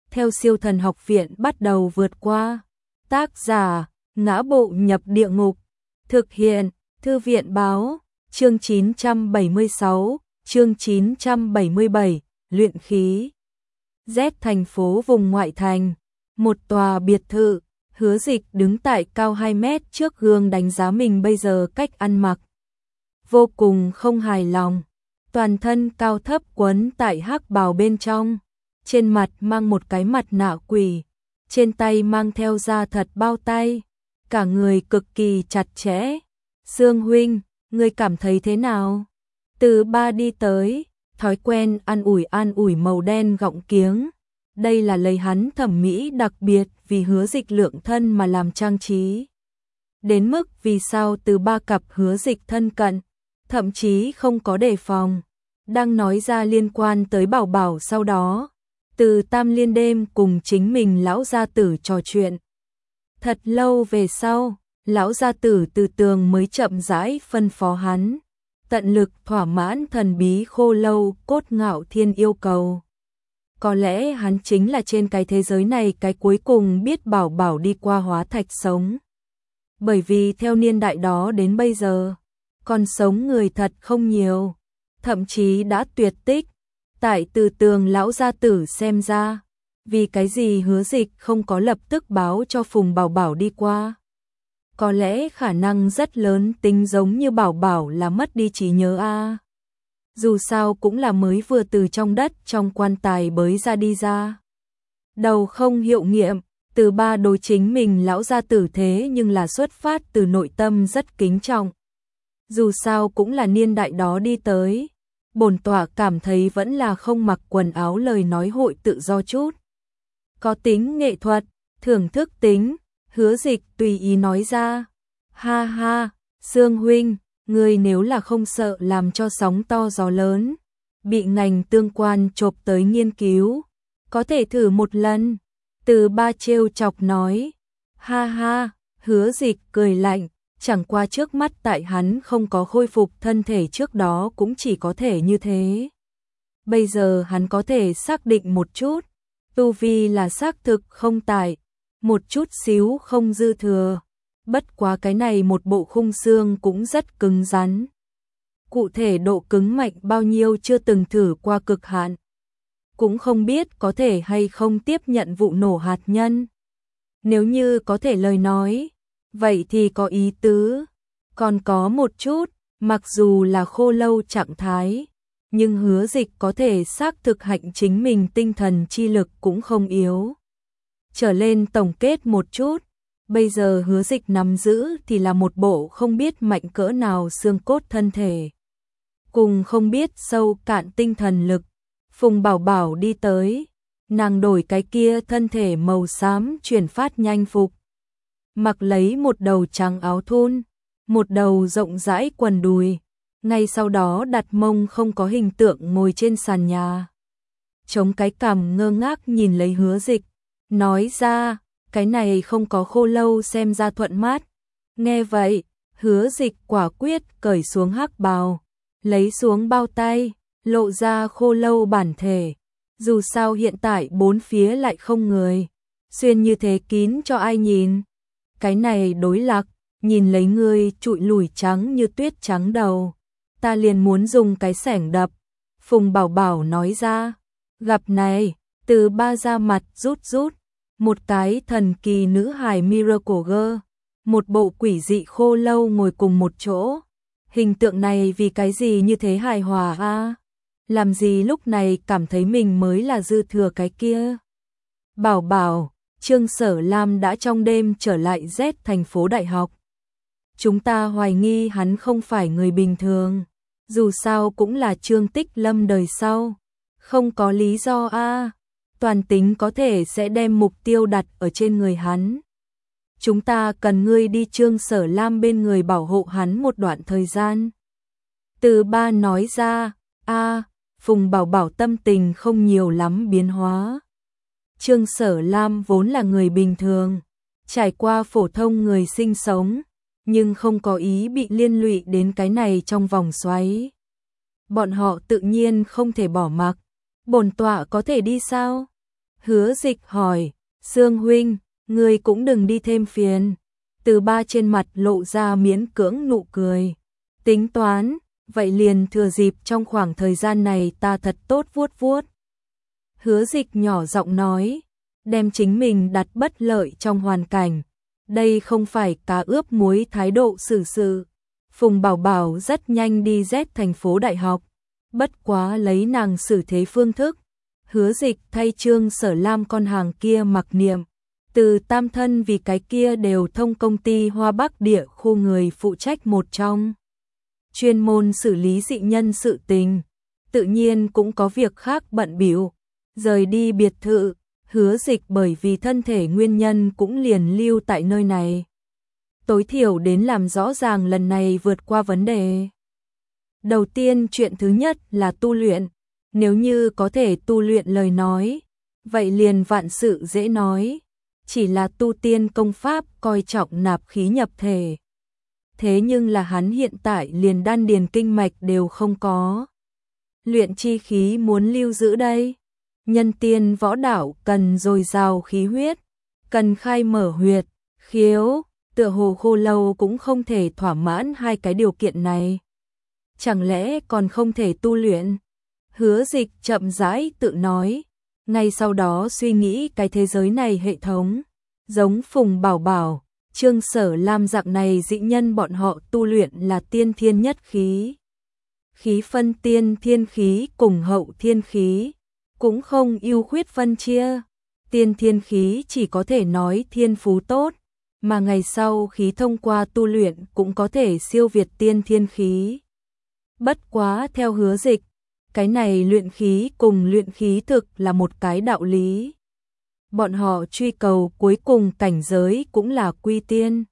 theo Siêu Thần Học Viện bắt đầu vượt qua. Tác giả: Ngã Bộ Nhập Địa Ngục. Thực hiện: Thư viện báo. Chương 976, chương 977, luyện khí. Z thành phố vùng ngoại thành, một tòa biệt thự. Hứa Dịch đứng tại cao 2 mét trước gương đánh giá mình bây giờ cách ăn mặc. Vô cùng không hài lòng. Toàn thân cao thấp quấn tại hắc bào bên trong. Trên mặt mang một cái mặt nạ quỷ. Trên tay mang theo da thật bao tay. Cả người cực kỳ chặt chẽ. Sương huynh, ngươi cảm thấy thế nào? Từ Ba đi tới, thói quen an ủi màu đen gọng kiếng. Đây là lấy hắn thẩm mỹ đặc biệt vì Hứa Dịch lượng thân mà làm trang trí. Đến mức vì sao Từ Ba cặp Hứa Dịch thân cận, thậm chí không có đề phòng. Đang nói ra liên quan tới Bảo Bảo sau đó. Từ Tam liên đêm cùng chính mình lão gia tử trò chuyện. Thật lâu về sau, lão gia tử Từ Tường mới chậm rãi phân phó hắn. Tận lực thỏa mãn thần bí khô lâu cốt ngạo thiên yêu cầu. Có lẽ hắn chính là trên cái thế giới này cái cuối cùng biết Bảo Bảo đi qua hóa thạch sống. Bởi vì theo niên đại đó đến bây giờ, còn sống người thật không nhiều, thậm chí đã tuyệt tích. Tại Từ Tường lão gia tử xem ra, vì cái gì Hứa Dịch không có lập tức báo cho Phùng Bảo Bảo đi qua. Có lẽ khả năng rất lớn tính giống như Bảo Bảo là mất đi trí nhớ a. Dù sao cũng là mới vừa từ trong đất trong quan tài bới ra đi ra. Đầu không hiệu nghiệm, Từ Ba đối chính mình lão gia tử thế nhưng là xuất phát từ nội tâm rất kính trọng. Dù sao cũng là niên đại đó đi tới. Bổn tọa cảm thấy vẫn là không mặc quần áo lời nói hội tự do chút. Có tính nghệ thuật, thưởng thức tính, Hứa Dịch tùy ý nói ra. Ha ha, Sương huynh, ngươi nếu là không sợ làm cho sóng to gió lớn, bị ngành tương quan chộp tới nghiên cứu, có thể thử một lần. Từ Ba trêu chọc nói. Ha ha, Hứa Dịch cười lạnh. Chẳng qua trước mắt tại hắn không có khôi phục thân thể trước đó cũng chỉ có thể như thế. Bây giờ hắn có thể xác định một chút, tu vi là xác thực không tại, một chút xíu không dư thừa. Bất quá cái này một bộ khung xương cũng rất cứng rắn. Cụ thể độ cứng mạnh bao nhiêu chưa từng thử qua cực hạn. Cũng không biết có thể hay không tiếp nhận vụ nổ hạt nhân. Nếu như có thể lời nói, vậy thì có ý tứ. Còn có một chút, mặc dù là khô lâu trạng thái, nhưng Hứa Dịch có thể xác thực hạnh chính mình tinh thần chi lực cũng không yếu. Trở lên tổng kết một chút, bây giờ Hứa Dịch nắm giữ thì là một bộ không biết mạnh cỡ nào xương cốt thân thể, cùng không biết sâu cạn tinh thần lực. Phùng Bảo Bảo đi tới, nàng đổi cái kia thân thể màu xám chuyển phát nhanh phục. Mặc lấy một đầu trắng áo thun, một đầu rộng rãi quần đùi, ngay sau đó đặt mông không có hình tượng ngồi trên sàn nhà. Chống cái cằm ngơ ngác nhìn lấy Hứa Dịch, nói ra, cái này không có khô lâu xem ra thuận mắt. Nghe vậy, Hứa Dịch quả quyết cởi xuống hắc bào, lấy xuống bao tay, lộ ra khô lâu bản thể. Dù sao hiện tại bốn phía lại không người, xuyên như thế kín cho ai nhìn. Cái này đối lạc, nhìn lấy ngươi trụi lùi trắng như tuyết trắng đầu, ta liền muốn dùng cái xẻng đập. Phùng Bảo Bảo nói ra. Gặp này, Từ Ba ra mặt rút, một cái thần kỳ nữ hài Miracle Girl, một bộ quỷ dị khô lâu ngồi cùng một chỗ. Hình tượng này vì cái gì như thế hài hòa a? Làm gì lúc này cảm thấy mình mới là dư thừa cái kia? Bảo Bảo, Trương Sở Lam đã trong đêm trở lại Z thành phố đại học. Chúng ta hoài nghi hắn không phải người bình thường, dù sao cũng là Trương Tích Lâm đời sau. Không có lý do a, toàn tính có thể sẽ đem mục tiêu đặt ở trên người hắn. Chúng ta cần ngươi đi Trương Sở Lam bên người bảo hộ hắn một đoạn thời gian. Từ Ba nói ra. Phùng Bảo Bảo tâm tình không nhiều lắm biến hóa. Trương Sở Lam vốn là người bình thường, trải qua phổ thông người sinh sống, nhưng không có ý bị liên lụy đến cái này trong vòng xoáy. Bọn họ tự nhiên không thể bỏ mặc. Bổn tọa có thể đi sao? Hứa Dịch hỏi, Dương huynh, ngươi cũng đừng đi thêm phiền. Từ Ba trên mặt lộ ra miễn cưỡng nụ cười. Tính toán, vậy liền thừa dịp trong khoảng thời gian này ta thật tốt vuốt vuốt. Hứa Dịch nhỏ giọng nói, đem chính mình đặt bất lợi trong hoàn cảnh. Đây không phải cá ướp muối thái độ xử sự. Phùng Bảo Bảo rất nhanh đi Z thành phố đại học. Bất quá lấy nàng xử thế phương thức. Hứa Dịch thay Trương Sở Lam con hàng kia mặc niệm. Từ Tam thân vì cái kia đều thông công ty Hoa Bắc địa khu người phụ trách một trong. Chuyên môn xử lý dị nhân sự tình. Tự nhiên cũng có việc khác bận bịu. Rời đi biệt thự, Hứa Dịch bởi vì thân thể nguyên nhân cũng liền lưu tại nơi này. Tối thiểu đến làm rõ ràng lần này vượt qua vấn đề. Đầu tiên chuyện thứ nhất là tu luyện. Nếu như có thể tu luyện lời nói, vậy liền vạn sự dễ nói. Chỉ là tu tiên công pháp coi trọng nạp khí nhập thể. Thế nhưng là hắn hiện tại liền đan điền kinh mạch đều không có. Luyện chi khí muốn lưu giữ đây. Nhân tiên võ đạo cần dồi dào khí huyết, cần khai mở huyệt, khiếu, tựa hồ Khô Lâu cũng không thể thỏa mãn hai cái điều kiện này. Chẳng lẽ còn không thể tu luyện? Hứa Dịch chậm rãi tự nói, ngay sau đó suy nghĩ cái thế giới này hệ thống, giống Phùng Bảo Bảo, Trương Sở Lam dạng này dị nhân bọn họ tu luyện là tiên thiên nhất khí. Khí phân tiên thiên khí cùng hậu thiên khí, cũng không ưu khuyết phân chia. Tiên thiên khí chỉ có thể nói thiên phú tốt, mà ngày sau khí thông qua tu luyện cũng có thể siêu việt tiên thiên khí. Bất quá theo Hứa Dịch, cái này luyện khí cùng luyện khí thực là một cái đạo lý. Bọn họ truy cầu cuối cùng cảnh giới cũng là quy tiên.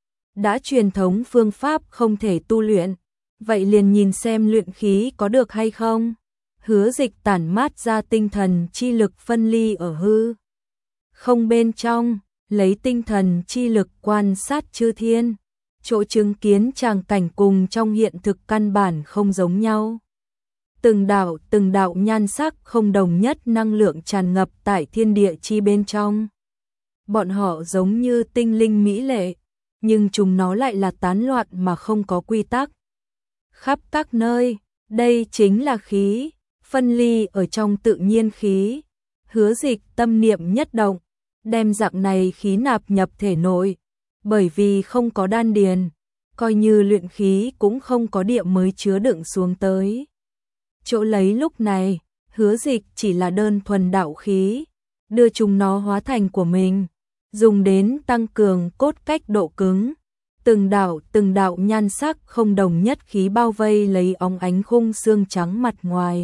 Đã truyền thống phương pháp không thể tu luyện, vậy liền nhìn xem luyện khí có được hay không. Hứa Dịch tản mát ra tinh thần chi lực phân ly ở hư không bên trong, lấy tinh thần chi lực quan sát chư thiên. Chỗ chứng kiến tràng cảnh cùng trong hiện thực căn bản không giống nhau. Từng đạo nhan sắc không đồng nhất năng lượng tràn ngập tại thiên địa chi bên trong. Bọn họ giống như tinh linh mỹ lệ, nhưng chúng nó lại là tán loạn mà không có quy tắc. Khắp các nơi, đây chính là khí, phân ly ở trong tự nhiên khí. Hứa Dịch tâm niệm nhất động, đem dạng này khí nạp nhập thể nội, bởi vì không có đan điền, coi như luyện khí cũng không có địa mới chứa đựng xuống tới. Chỗ lấy lúc này, Hứa Dịch chỉ là đơn thuần đạo khí, đưa chúng nó hóa thành của mình, dùng đến tăng cường cốt cách độ cứng. Từng đạo nhan sắc không đồng nhất khí bao vây lấy óng ánh khung xương trắng mặt ngoài,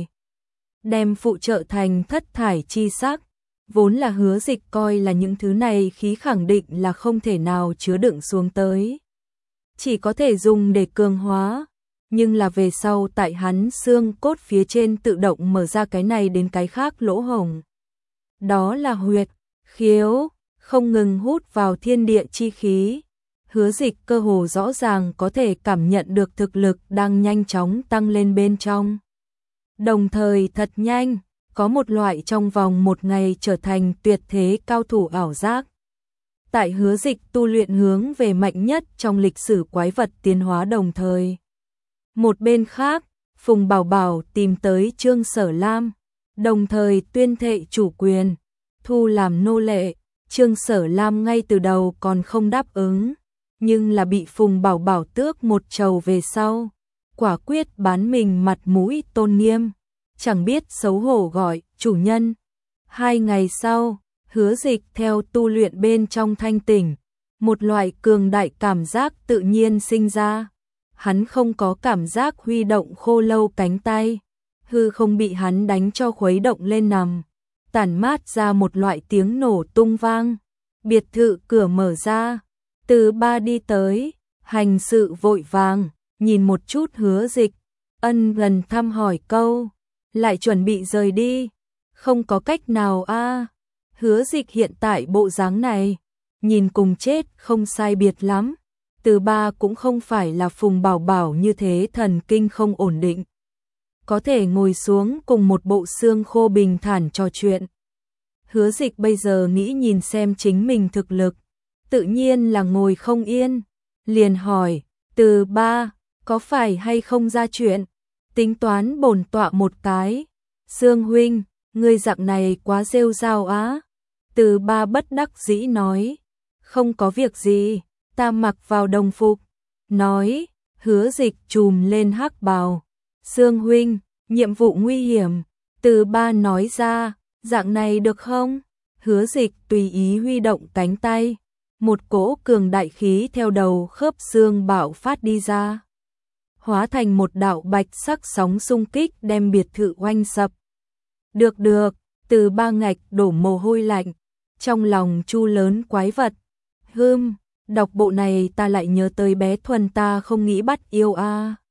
đem phụ trợ thành thất thải chi sắc. Vốn là Hứa Dịch coi là những thứ này khí khẳng định là không thể nào chứa đựng xuống tới, chỉ có thể dùng để cường hóa. Nhưng là về sau tại hắn xương cốt phía trên tự động mở ra cái này đến cái khác lỗ hổng. Đó là huyệt, khiếu, không ngừng hút vào thiên địa chi khí. Hứa Dịch cơ hồ rõ ràng có thể cảm nhận được thực lực đang nhanh chóng tăng lên bên trong. Đồng thời thật nhanh, có một loại trong vòng một ngày trở thành tuyệt thế cao thủ ảo giác. Tại Hứa Dịch tu luyện hướng về mạnh nhất trong lịch sử quái vật tiến hóa đồng thời. Một bên khác, Phùng Bảo Bảo tìm tới Trương Sở Lam, đồng thời tuyên thệ chủ quyền, thu làm nô lệ. Trương Sở Lam ngay từ đầu còn không đáp ứng, nhưng là bị Phùng Bảo Bảo tước một trầu về sau, quả quyết bán mình mặt mũi tôn nghiêm, chẳng biết xấu hổ gọi chủ nhân. 2 ngày sau, Hứa Dịch theo tu luyện bên trong thanh tỉnh, một loại cường đại cảm giác tự nhiên sinh ra. Hắn không có cảm giác huy động Khô Lâu cánh tay, hư không bị hắn đánh cho khuấy động lên nằm, tản mát ra một loại tiếng nổ tung vang. Biệt thự cửa mở ra, Từ Ba đi tới, hành sự vội vàng, nhìn một chút Hứa Dịch, ân gần thăm hỏi câu, lại chuẩn bị rời đi. Không có cách nào a. Hứa Dịch hiện tại bộ dáng này, nhìn cùng chết không sai biệt lắm. Từ Ba cũng không phải là Phùng Bảo Bảo như thế thần kinh không ổn định, có thể ngồi xuống cùng một bộ xương khô bình thản trò chuyện. Hứa Dịch bây giờ nghĩ nhìn xem chính mình thực lực, tự nhiên là ngồi không yên, liền hỏi, Từ Ba, có phải hay không ra chuyện, tính toán bổn tọa một cái. Dương huynh, ngươi dạng này quá rêu rao á. Từ Ba bất đắc dĩ nói, không có việc gì, ta mặc vào đồng phục. Nói, Hứa Dịch trùm lên hắc bào. Dương huynh, nhiệm vụ nguy hiểm. Từ Ba nói ra, dạng này được không? Hứa Dịch tùy ý huy động cánh tay, một cỗ cường đại khí theo đầu khớp xương bạo phát đi ra, hóa thành một đạo bạch sắc sóng xung kích đem biệt thự oanh sập. Được được, Từ Ba ngạch đổ mồ hôi lạnh, trong lòng chu lớn quái vật. Đọc bộ này ta lại nhớ tới bé Thuần ta không nghĩ bắt yêu a.